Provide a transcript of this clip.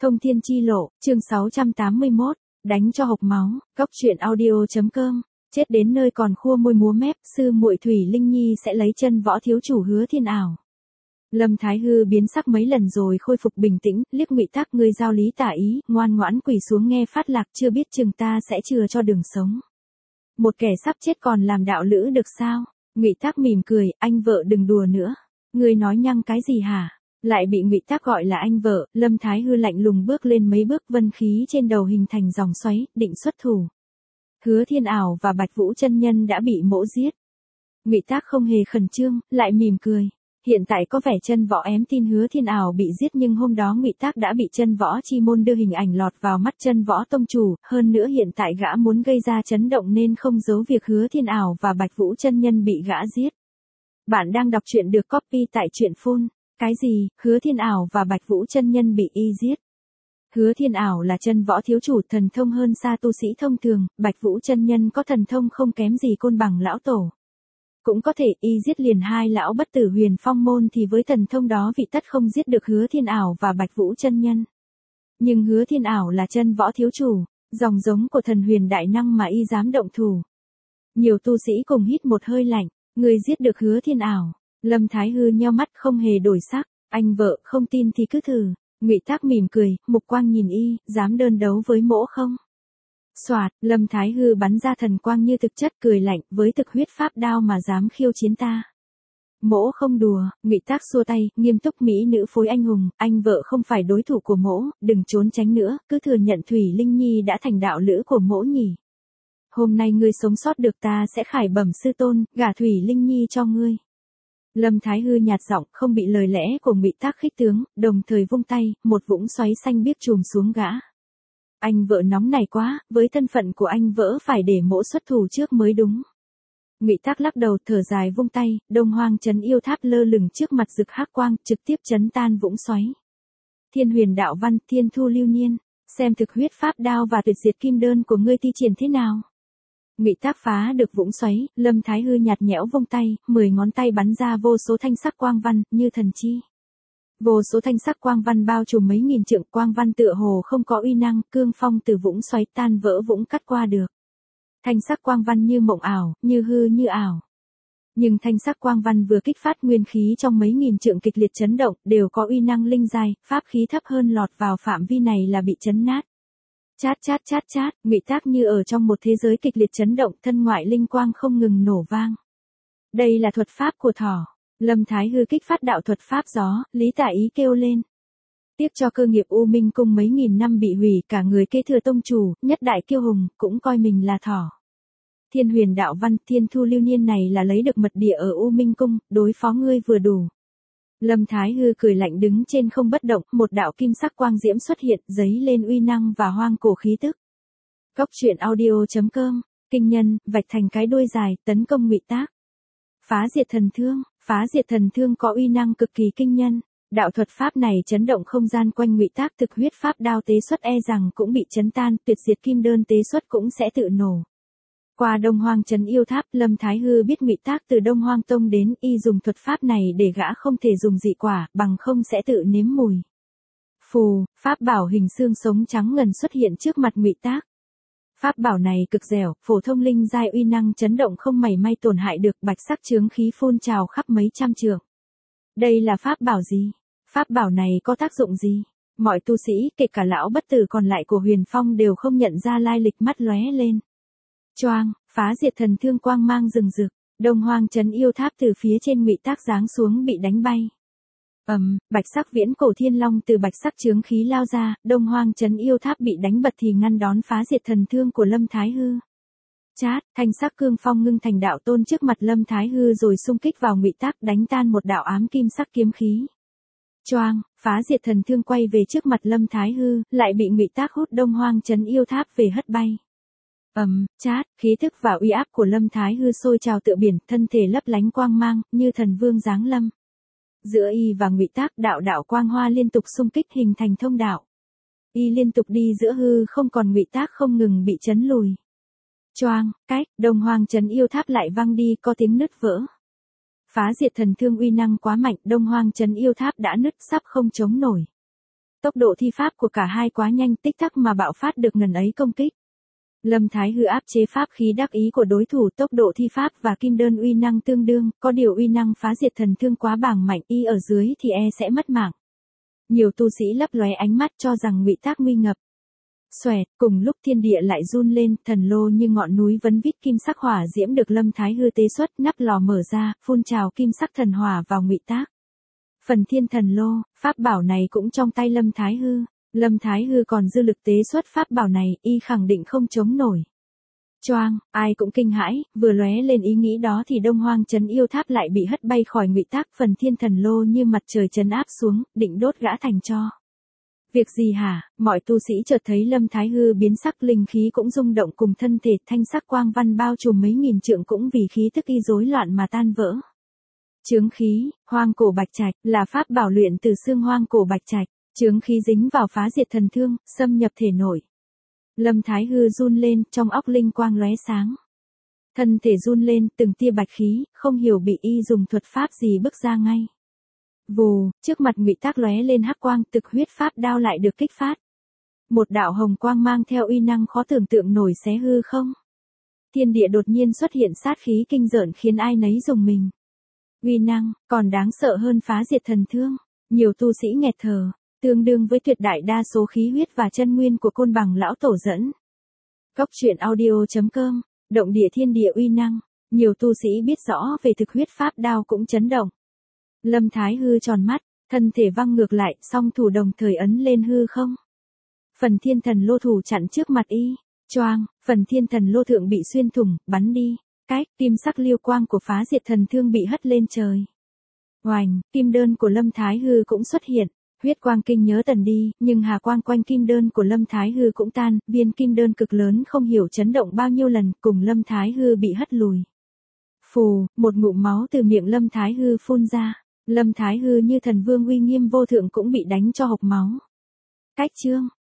Thông thiên chi lộ, chương 681, đánh cho hộc máu, Cóc truyện audio.com. Chết đến nơi còn khua môi múa mép, sư muội Thủy Linh Nhi sẽ lấy chân võ thiếu chủ Hứa Thiên Ảo. Lâm Thái Hư biến sắc mấy lần rồi khôi phục bình tĩnh, liếc Ngụy Tác, ngươi giao lý tả ý, ngoan ngoãn quỳ xuống nghe phát lạc, chưa biết chừng ta sẽ chừa cho đường sống. Một kẻ sắp chết còn làm đạo lữ được sao? Ngụy Tác mỉm cười, anh vợ đừng đùa nữa. Ngươi nói nhăng cái gì hả? Lại bị Ngụy Tác gọi là anh vợ, Lâm Thái Hư lạnh lùng bước lên mấy bước, vân khí trên đầu hình thành dòng xoáy, định xuất thủ. Hứa Thiên Ảo và Bạch Vũ chân nhân đã bị mỗ giết. Ngụy Tác không hề khẩn trương, lại mỉm cười. Hiện tại có vẻ chân võ ém tin Hứa Thiên Ảo bị giết, nhưng hôm đó Ngụy Tác đã bị chân võ chi môn đưa hình ảnh lọt vào mắt chân võ tông chủ, hơn nữa hiện tại gã muốn gây ra chấn động nên không giấu việc Hứa Thiên Ảo và Bạch Vũ chân nhân bị gã giết. Bạn đang đọc truyện được copy tại truyện phun. Cái gì, Hứa Thiên Ảo và Bạch Vũ chân nhân bị y giết? Hứa Thiên Ảo là chân võ thiếu chủ, thần thông hơn xa tu sĩ thông thường, Bạch Vũ chân nhân có thần thông không kém gì Côn Bằng lão tổ. Cũng có thể y giết liền hai lão bất tử Huyền Phong môn thì với thần thông đó vị tất không giết được Hứa Thiên Ảo và Bạch Vũ chân nhân. Nhưng Hứa Thiên Ảo là chân võ thiếu chủ, dòng giống của thần huyền đại năng mà y dám động thủ. Nhiều tu sĩ cùng hít một hơi lạnh, người giết được Hứa Thiên Ảo. Lâm Thái Hư nheo mắt không hề đổi sắc, anh vợ không tin thì cứ thử. Ngụy Tác mỉm cười, mục quang nhìn y, dám đơn đấu với mỗ không? Soạt, Lâm Thái Hư bắn ra thần quang như thực chất, cười lạnh, với thực huyết pháp đao mà dám khiêu chiến ta. Mỗ không đùa. Ngụy Tác xua tay, nghiêm túc, mỹ nữ phối anh hùng, anh vợ không phải đối thủ của mỗ, đừng trốn tránh nữa, cứ thừa nhận Thủy Linh Nhi đã thành đạo lữ của mỗ nhỉ. Hôm nay ngươi sống sót được ta sẽ khải bẩm sư tôn, gả Thủy Linh Nhi cho ngươi. Lâm Thái Hư nhạt giọng, không bị lời lẽ của Ngụy Tác khích tướng, đồng thời vung tay, một vũng xoáy xanh biếc trùm xuống gã. Anh vợ nóng này quá, với thân phận của anh vỡ phải để mỗ xuất thủ trước mới đúng. Ngụy Tác lắc đầu, thở dài vung tay, Đông Hoang Trấn Yêu Tháp lơ lửng trước mặt rực hắc quang, trực tiếp chấn tan vũng xoáy. Thiên Huyền Đạo Văn, Thiên Thu Lưu Niên, xem thực huyết pháp đao và tuyệt diệt kim đơn của ngươi thi triển thế nào. Ngụy Tác phá được vũng xoáy, Lâm Thái Hư nhạt nhẽo vung tay, 10 ngón tay bắn ra vô số thanh sắc quang văn, như thần chi. Vô số thanh sắc quang văn bao trùm mấy nghìn trượng, quang văn tựa hồ không có uy năng, cương phong từ vũng xoáy tan vỡ vũng cắt qua được. Thanh sắc quang văn như mộng ảo, như hư như ảo. Nhưng thanh sắc quang văn vừa kích phát, nguyên khí trong mấy nghìn trượng kịch liệt chấn động, đều có uy năng linh giai, pháp khí thấp hơn lọt vào phạm vi này là bị chấn nát. Chát chát chát chát, Ngụy Tác như ở trong một thế giới kịch liệt chấn động, thân ngoại linh quang không ngừng nổ vang. Đây là thuật pháp của thỏ. Lâm Thái Hư kích phát đạo thuật pháp gió, Lý Tả Ý kêu lên. Tiếc cho cơ nghiệp U Minh Cung mấy nghìn năm bị hủy, cả người kế thừa tông chủ, nhất đại kiêu hùng, cũng coi mình là thỏ. Thiên Huyền Đạo Văn, Thiên Thu Lưu Niên này là lấy được mật địa ở U Minh Cung, đối phó ngươi vừa đủ. Lâm Thái Hư cười lạnh đứng trên không bất động, một đạo kim sắc quang diễm xuất hiện, giấy lên uy năng và hoang cổ khí tức. Cóc truyện audio.com, kinh nhân, vạch thành cái đuôi dài, tấn công Ngụy Tác. Phá diệt thần thương có uy năng cực kỳ kinh nhân. Đạo thuật pháp này chấn động không gian quanh Ngụy Tác, thực huyết pháp đao tế xuất e rằng cũng bị chấn tan, tuyệt diệt kim đơn tế xuất cũng sẽ tự nổ. Qua Đông Hoang Trấn Yêu Tháp, Lâm Thái Hư biết Ngụy Tác từ Đông Hoang Tông đến, y dùng thuật pháp này để gã không thể dùng dị quả, bằng không sẽ tự nếm mùi. Phù, pháp bảo hình xương sống trắng ngần xuất hiện trước mặt Ngụy Tác. Pháp bảo này cực dẻo, phổ thông linh giai, uy năng chấn động không mảy may tổn hại được, bạch sắc chướng khí phun trào khắp mấy trăm trượng. Đây là pháp bảo gì? Pháp bảo này có tác dụng gì? Mọi tu sĩ, kể cả lão bất tử còn lại của Huyền Phong đều không nhận ra lai lịch, mắt lóe lên. Choang, phá diệt thần thương quang mang rừng rực, Đông Hoang Trấn Yêu Tháp từ phía trên Ngụy Tác giáng xuống bị đánh bay. Bạch sắc viễn cổ thiên long từ bạch sắc chướng khí lao ra, Đông Hoang Trấn Yêu Tháp bị đánh bật thì ngăn đón phá diệt thần thương của Lâm Thái Hư. Chát, thanh sắc cương phong ngưng thành đạo tôn trước mặt Lâm Thái Hư rồi xung kích vào Ngụy Tác, đánh tan một đạo ám kim sắc kiếm khí. Choang, phá diệt thần thương quay về trước mặt Lâm Thái Hư, lại bị Ngụy Tác hút Đông Hoang Trấn Yêu Tháp về hất bay. Chát, khí thức và uy áp của Lâm Thái Hư sôi trào tựa biển, thân thể lấp lánh quang mang, như thần vương giáng lâm. Giữa y và Ngụy Tác, đạo quang hoa liên tục xung kích hình thành thông đạo. Y liên tục đi giữa hư không, còn Ngụy Tác không ngừng bị chấn lùi. Choang, cách, Đông Hoang Trấn Yêu Tháp lại văng đi, có tiếng nứt vỡ. Phá diệt thần thương uy năng quá mạnh, Đông Hoang Trấn Yêu Tháp đã nứt sắp không chống nổi. Tốc độ thi pháp của cả hai quá nhanh, tích tắc mà bạo phát được ngần ấy công kích. Lâm Thái Hư áp chế pháp khí đắc ý của đối thủ, tốc độ thi pháp và kim đơn uy năng tương đương, có điều uy năng phá diệt thần thương quá bàng mạnh, y ở dưới thì sẽ mất mạng. Nhiều tu sĩ lấp lóe ánh mắt cho rằng ngụy tác nguy ngập. Xoẹt, cùng lúc thiên địa lại run lên, thần lô như ngọn núi vấn vít kim sắc hỏa diễm được Lâm Thái Hư tế xuất, nắp lò mở ra, phun trào kim sắc thần hỏa vào ngụy tác. Phần thiên thần lô, pháp bảo này cũng trong tay Lâm Thái Hư. Lâm Thái Hư còn dư lực tế xuất pháp bảo này, y khẳng định không chống nổi. Choang, ai cũng kinh hãi, vừa lóe lên ý nghĩ đó thì Đông Hoang Trấn Yêu Tháp lại bị hất bay khỏi ngụy tác, phần thiên thần lô như mặt trời trấn áp xuống, định đốt gã thành tro. Việc gì hả? Mọi tu sĩ chợt thấy Lâm Thái Hư biến sắc, linh khí cũng rung động cùng thân thể, thanh sắc quang văn bao trùm mấy nghìn trượng cũng vì khí tức y rối loạn mà tan vỡ. Chướng khí, hoang cổ bạch trạch, là pháp bảo luyện từ xương hoang cổ bạch trạch, chướng khí dính vào phá diệt thần thương, xâm nhập thể nội. Lâm Thái Hư run lên, trong óc linh quang lóe sáng. Thân thể run lên, từng tia bạch khí, không hiểu bị y dùng thuật pháp gì bức ra ngay. Vù, trước mặt ngụy tác lóe lên hắc quang, thực huyết pháp đao lại được kích phát. Một đạo hồng quang mang theo uy năng khó tưởng tượng nổi xé hư không. Thiên địa đột nhiên xuất hiện sát khí kinh rợn khiến ai nấy rùng mình. Uy năng, còn đáng sợ hơn phá diệt thần thương. Nhiều tu sĩ nghẹt thở, tương đương với tuyệt đại đa số khí huyết và chân nguyên của Côn Bằng lão tổ dẫn. Góc truyện audio.com, động địa thiên địa uy năng. Nhiều tu sĩ biết rõ về thực huyết pháp đao cũng chấn động. Lâm Thái Hư tròn mắt, thân thể văng ngược lại, song thủ đồng thời ấn lên hư không. Phần thiên thần lô thủ chặn trước mặt y, choang, phần thiên thần lô thượng bị xuyên thủng, bắn đi. Cách, kim sắc liêu quang của phá diệt thần thương bị hất lên trời. Oành, kim đơn của Lâm Thái Hư cũng xuất hiện, huyết quang kinh nhớ tần đi, nhưng hà quang quanh kim đơn của Lâm Thái Hư cũng tan, viên kim đơn cực lớn không hiểu chấn động bao nhiêu lần, cùng Lâm Thái Hư bị hất lùi. Phù, một ngụm máu từ miệng Lâm Thái Hư phun ra, Lâm Thái Hư như thần vương uy nghiêm vô thượng cũng bị đánh cho hộc máu. Cách chương